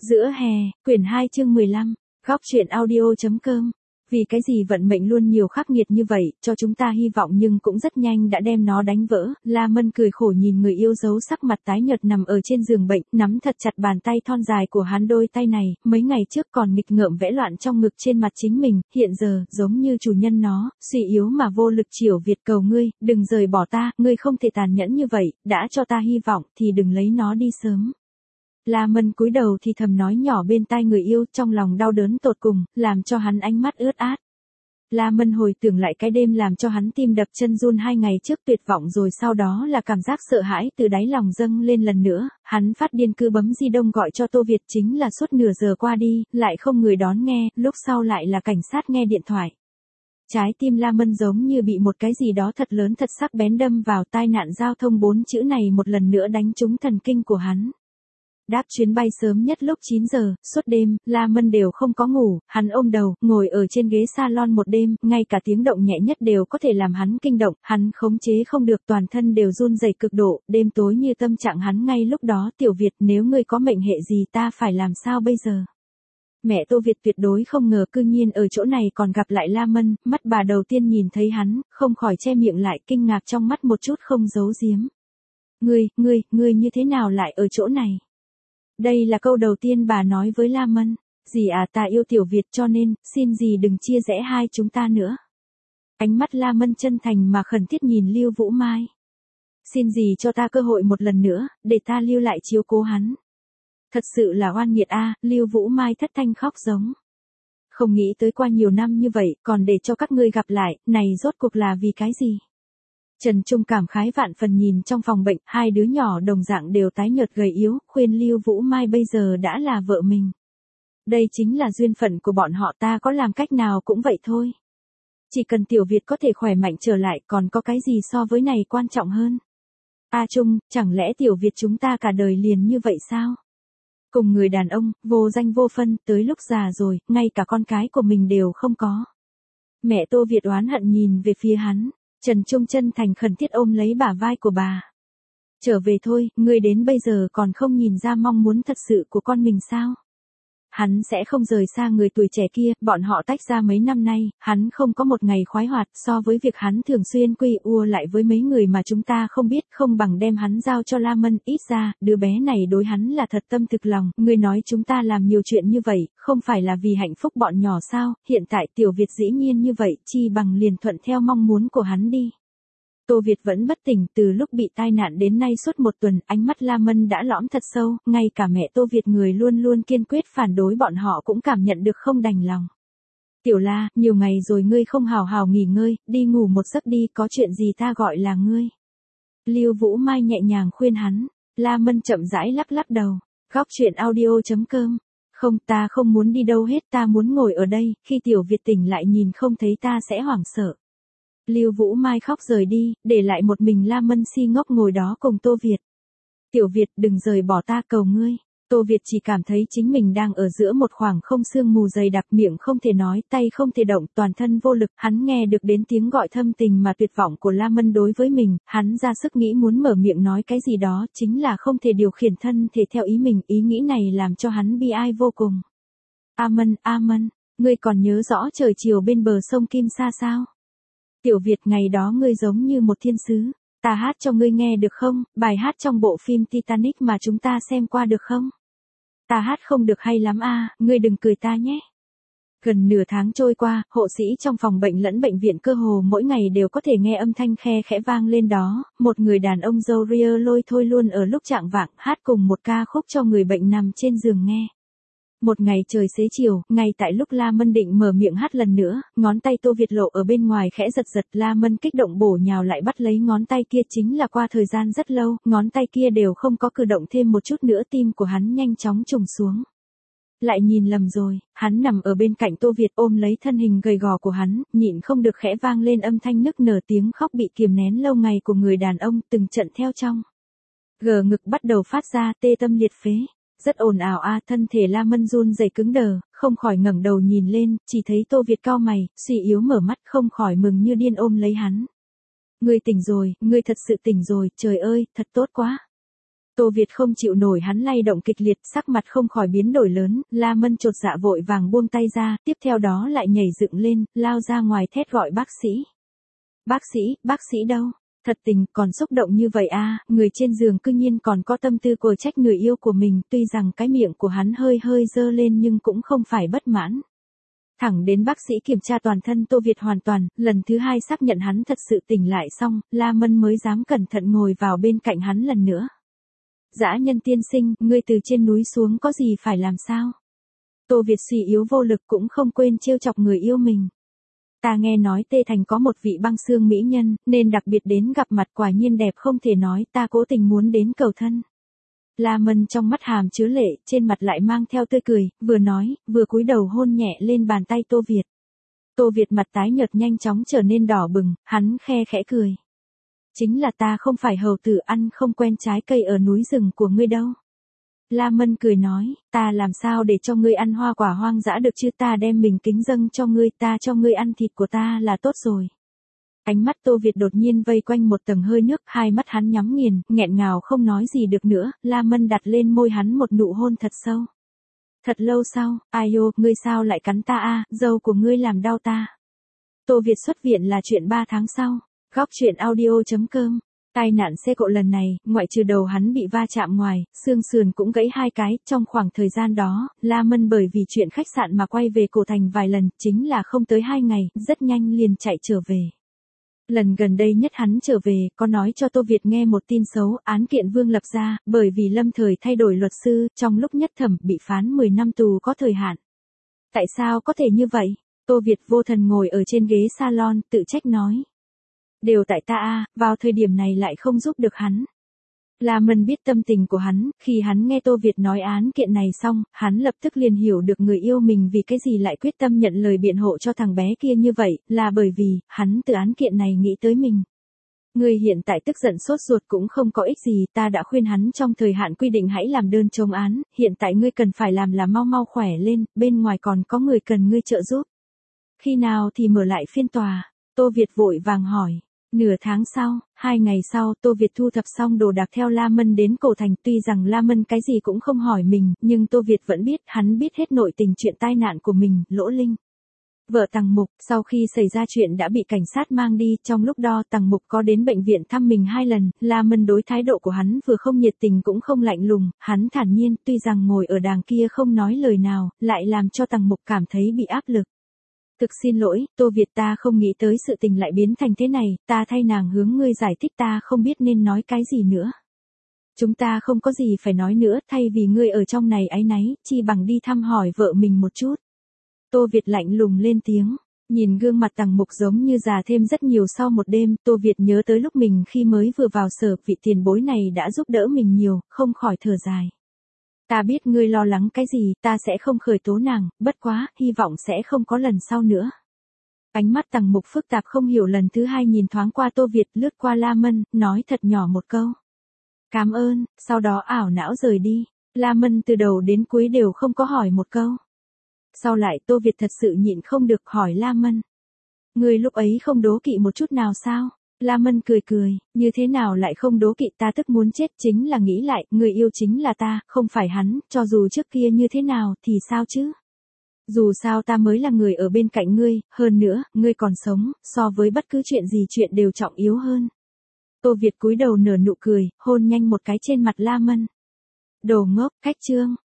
Giữa hè, quyển 2 chương 15, góc truyện audio.com. Vì cái gì vận mệnh luôn nhiều khắc nghiệt như vậy, cho chúng ta hy vọng nhưng cũng rất nhanh đã đem nó đánh vỡ. La Mân cười khổ nhìn người yêu dấu sắc mặt tái nhợt nằm ở trên giường bệnh, nắm thật chặt bàn tay thon dài của hắn. Đôi tay này, mấy ngày trước còn nghịch ngợm vẽ loạn trong ngực trên mặt chính mình, hiện giờ, giống như chủ nhân nó, suy yếu mà vô lực chiều Việt cầu ngươi, đừng rời bỏ ta, ngươi không thể tàn nhẫn như vậy, đã cho ta hy vọng thì đừng lấy nó đi sớm. La Mân cúi đầu thì thầm nói nhỏ bên tai người yêu, trong lòng đau đớn tột cùng, làm cho hắn ánh mắt ướt át. La Mân hồi tưởng lại cái đêm làm cho hắn tim đập chân run 2 ngày trước, tuyệt vọng rồi sau đó là cảm giác sợ hãi từ đáy lòng dâng lên lần nữa, hắn phát điên cứ bấm di động gọi cho Tô Việt, chính là suốt nửa giờ qua đi, lại không người đón nghe, lúc sau lại là cảnh sát nghe điện thoại. Trái tim La Mân giống như bị một cái gì đó thật lớn thật sắc bén đâm vào, tai nạn giao thông 4 chữ này một lần nữa đánh trúng thần kinh của hắn. Đáp chuyến bay sớm nhất lúc 9 giờ, suốt đêm, La Mân đều không có ngủ, hắn ôm đầu, ngồi ở trên ghế salon một đêm, ngay cả tiếng động nhẹ nhất đều có thể làm hắn kinh động, hắn khống chế không được, toàn thân đều run rẩy cực độ, đêm tối như tâm trạng hắn ngay lúc đó. Tiểu Việt, nếu ngươi có mệnh hệ gì ta phải làm sao bây giờ? Mẹ Tô Việt tuyệt đối không ngờ cư nhiên ở chỗ này còn gặp lại La Mân, mắt bà đầu tiên nhìn thấy hắn, không khỏi che miệng lại, kinh ngạc trong mắt một chút không giấu giếm. Ngươi như thế nào lại ở chỗ này? Đây là câu đầu tiên bà nói với La Mân. Dì à, ta yêu Tiểu Việt cho nên, xin dì đừng chia rẽ hai chúng ta nữa. Ánh mắt La Mân chân thành mà khẩn thiết nhìn Lưu Vũ Mai. Xin dì cho ta cơ hội một lần nữa, để ta lưu lại chiếu cố hắn. Thật sự là oan nghiệt a, Lưu Vũ Mai thất thanh khóc giống. Không nghĩ tới qua nhiều năm như vậy, còn để cho các ngươi gặp lại, này rốt cuộc là vì cái gì? Trần Trung cảm khái vạn phần nhìn trong phòng bệnh, hai đứa nhỏ đồng dạng đều tái nhợt gầy yếu, khuyên Lưu Vũ Mai bây giờ đã là vợ mình. Đây chính là duyên phận của bọn họ, ta có làm cách nào cũng vậy thôi. Chỉ cần Tiểu Việt có thể khỏe mạnh trở lại, còn có cái gì so với này quan trọng hơn? A Trung, chẳng lẽ Tiểu Việt chúng ta cả đời liền như vậy sao? Cùng người đàn ông, vô danh vô phân, tới lúc già rồi, ngay cả con cái của mình đều không có. Mẹ Tô Việt oán hận nhìn về phía hắn. Trần Trung chân thành khẩn thiết ôm lấy bả vai của bà. Trở về thôi, ngươi đến bây giờ còn không nhìn ra mong muốn thật sự của con mình sao? Hắn sẽ không rời xa người tuổi trẻ kia, bọn họ tách ra mấy năm nay, hắn không có một ngày khoái hoạt, so với việc hắn thường xuyên quy ua lại với mấy người mà chúng ta không biết, không bằng đem hắn giao cho La Mân, ít ra, đứa bé này đối hắn là thật tâm thực lòng. Ngươi nói chúng ta làm nhiều chuyện như vậy, không phải là vì hạnh phúc bọn nhỏ sao? Hiện tại Tiểu Việt dĩ nhiên như vậy, chi bằng liền thuận theo mong muốn của hắn đi. Tô Việt vẫn bất tỉnh, từ lúc bị tai nạn đến nay suốt một tuần, ánh mắt La Mân đã lõm thật sâu, ngay cả mẹ Tô Việt người luôn luôn kiên quyết phản đối bọn họ cũng cảm nhận được không đành lòng. Tiểu La, nhiều ngày rồi ngươi không hào hào nghỉ ngơi, đi ngủ một giấc đi, có chuyện gì ta gọi là ngươi. Lưu Vũ Mai nhẹ nhàng khuyên hắn. La Mân chậm rãi lắc lắc đầu. Góc truyện audio.com. Không, ta không muốn đi đâu hết, ta muốn ngồi ở đây, khi Tiểu Việt tỉnh lại nhìn không thấy ta sẽ hoảng sợ. Lưu Vũ Mai khóc rời đi, để lại một mình La Mân si ngốc ngồi đó cùng Tô Việt. Tiểu Việt, đừng rời bỏ ta cầu ngươi. Tô Việt chỉ cảm thấy chính mình đang ở giữa một khoảng không sương mù dày đặc, miệng không thể nói, tay không thể động, toàn thân vô lực. Hắn nghe được đến tiếng gọi thâm tình mà tuyệt vọng của La Mân đối với mình, hắn ra sức nghĩ muốn mở miệng nói cái gì đó, chính là không thể điều khiển thân thể theo ý mình, ý nghĩ này làm cho hắn bi ai vô cùng. A Mân, ngươi còn nhớ rõ trời chiều bên bờ sông Kim Sa sao? Tiểu Việt, ngày đó ngươi giống như một thiên sứ, ta hát cho ngươi nghe được không, bài hát trong bộ phim Titanic mà chúng ta xem qua được không? Ta hát không được hay lắm a, ngươi đừng cười ta nhé. Gần nửa tháng trôi qua, hộ sĩ trong phòng bệnh lẫn bệnh viện cơ hồ mỗi ngày đều có thể nghe âm thanh khe khẽ vang lên đó, một người đàn ông râu ria lôi thôi luôn ở lúc chạng vạng hát cùng một ca khúc cho người bệnh nằm trên giường nghe. Một ngày trời xế chiều, ngay tại lúc La Mân định mở miệng hát lần nữa, ngón tay Tô Việt lộ ở bên ngoài khẽ giật giật, La Mân kích động bổ nhào lại bắt lấy ngón tay kia, chính là qua thời gian rất lâu, ngón tay kia đều không có cử động thêm một chút nữa, tim của hắn nhanh chóng trùng xuống. Lại nhìn lầm rồi, hắn nằm ở bên cạnh Tô Việt ôm lấy thân hình gầy gò của hắn, nhịn không được khẽ vang lên âm thanh nức nở, tiếng khóc bị kiềm nén lâu ngày của người đàn ông, từng trận theo trong. Gờ ngực bắt đầu phát ra tê tâm liệt phế. Rất ồn ào a, thân thể La Mân run rẩy cứng đờ, không khỏi ngẩng đầu nhìn lên, chỉ thấy Tô Việt cau mày, suy yếu mở mắt, không khỏi mừng như điên ôm lấy hắn. Ngươi tỉnh rồi, ngươi thật sự tỉnh rồi, trời ơi, thật tốt quá. Tô Việt không chịu nổi hắn lay động kịch liệt, sắc mặt không khỏi biến đổi lớn, La Mân chột dạ vội vàng buông tay ra, tiếp theo đó lại nhảy dựng lên, lao ra ngoài thét gọi bác sĩ. Bác sĩ đâu? Thật tình, còn xúc động như vậy à, người trên giường cư nhiên còn có tâm tư của trách người yêu của mình, tuy rằng cái miệng của hắn hơi hơi dơ lên nhưng cũng không phải bất mãn. Thẳng đến bác sĩ kiểm tra toàn thân Tô Việt hoàn toàn, lần thứ hai xác nhận hắn thật sự tỉnh lại xong, La Mân mới dám cẩn thận ngồi vào bên cạnh hắn lần nữa. Dã nhân tiên sinh, ngươi từ trên núi xuống có gì phải làm sao? Tô Việt suy yếu vô lực cũng không quên trêu chọc người yêu mình. Ta nghe nói Tê Thành có một vị băng xương mỹ nhân, nên đặc biệt đến gặp mặt, quả nhiên đẹp không thể nói, ta cố tình muốn đến cầu thân. La Mân trong mắt hàm chứa lệ, trên mặt lại mang theo tươi cười, vừa nói, vừa cúi đầu hôn nhẹ lên bàn tay Tô Việt. Tô Việt mặt tái nhợt nhanh chóng trở nên đỏ bừng, hắn khe khẽ cười. Chính là ta không phải hầu tử ăn không quen trái cây ở núi rừng của ngươi đâu. La Mân cười nói, ta làm sao để cho ngươi ăn hoa quả hoang dã được chứ, ta đem mình kính dâng cho ngươi, ta cho ngươi ăn thịt của ta là tốt rồi. Ánh mắt Tô Việt đột nhiên vây quanh một tầng hơi nước, hai mắt hắn nhắm nghiền, nghẹn ngào không nói gì được nữa, La Mân đặt lên môi hắn một nụ hôn thật sâu. Thật lâu sau, ai ô, ngươi sao lại cắn ta a, dâu của ngươi làm đau ta. Tô Việt xuất viện là chuyện 3 tháng sau. Góc truyện audio.com. Tai nạn xe cộ lần này, ngoại trừ đầu hắn bị va chạm ngoài, xương sườn cũng gãy 2 cái, trong khoảng thời gian đó, La Mân bởi vì chuyện khách sạn mà quay về Cổ Thành vài lần, chính là không tới 2 ngày, rất nhanh liền chạy trở về. Lần gần đây nhất hắn trở về, có nói cho Tô Việt nghe một tin xấu, án kiện Vương lập ra, bởi vì lâm thời thay đổi luật sư, trong lúc nhất thẩm bị phán 10 năm tù có thời hạn. Tại sao có thể như vậy? Tô Việt vô thần ngồi ở trên ghế salon, tự trách nói. Đều tại ta a, vào thời điểm này lại không giúp được hắn. La Mân biết tâm tình của hắn, khi hắn nghe Tô Việt nói án kiện này xong, hắn lập tức liền hiểu được người yêu mình vì cái gì lại quyết tâm nhận lời biện hộ cho thằng bé kia như vậy, là bởi vì, hắn từ án kiện này nghĩ tới mình. Ngươi hiện tại tức giận sốt ruột cũng không có ích gì, ta đã khuyên hắn trong thời hạn quy định hãy làm đơn chống án, hiện tại ngươi cần phải làm là mau mau khỏe lên, bên ngoài còn có người cần ngươi trợ giúp. Khi nào thì mở lại phiên tòa? Tô Việt vội vàng hỏi. Nửa tháng sau, 2 ngày sau, Tô Việt thu thập xong đồ đạc theo La Mân đến Cổ Thành, tuy rằng La Mân cái gì cũng không hỏi mình, nhưng Tô Việt vẫn biết, hắn biết hết nội tình chuyện tai nạn của mình, Lỗ Linh. Vợ Tằng Mục, sau khi xảy ra chuyện đã bị cảnh sát mang đi, trong lúc đó Tằng Mục có đến bệnh viện thăm mình 2 lần, La Mân đối thái độ của hắn vừa không nhiệt tình cũng không lạnh lùng, hắn thản nhiên, tuy rằng ngồi ở đàng kia không nói lời nào, lại làm cho Tằng Mục cảm thấy bị áp lực. Thực xin lỗi, Tô Việt, ta không nghĩ tới sự tình lại biến thành thế này, ta thay nàng hướng ngươi giải thích, ta không biết nên nói cái gì nữa. Chúng ta không có gì phải nói nữa, thay vì ngươi ở trong này áy náy, chi bằng đi thăm hỏi vợ mình một chút. Tô Việt lạnh lùng lên tiếng, nhìn gương mặt Tằng Mục giống như già thêm rất nhiều sau một đêm, Tô Việt nhớ tới lúc mình khi mới vừa vào sở, vị tiền bối này đã giúp đỡ mình nhiều, không khỏi thở dài. Ta biết ngươi lo lắng cái gì, ta sẽ không khởi tố nàng, bất quá, hy vọng sẽ không có lần sau nữa. Ánh mắt Tằng Mục phức tạp không hiểu, lần thứ 2 nhìn thoáng qua Tô Việt, lướt qua La Mân, nói thật nhỏ một câu. Cảm ơn, sau đó ảo não rời đi. La Mân từ đầu đến cuối đều không có hỏi một câu. Sau lại Tô Việt thật sự nhịn không được hỏi La Mân. Ngươi lúc ấy không đố kỵ một chút nào sao? La Mân cười cười, như thế nào lại không đố kỵ, ta tức muốn chết, chính là nghĩ lại, người yêu chính là ta, không phải hắn, cho dù trước kia như thế nào thì sao chứ? Dù sao ta mới là người ở bên cạnh ngươi, hơn nữa, ngươi còn sống, so với bất cứ chuyện gì chuyện đều trọng yếu hơn. Tô Việt cúi đầu nở nụ cười, hôn nhanh một cái trên mặt La Mân. Đồ ngốc, cách chương.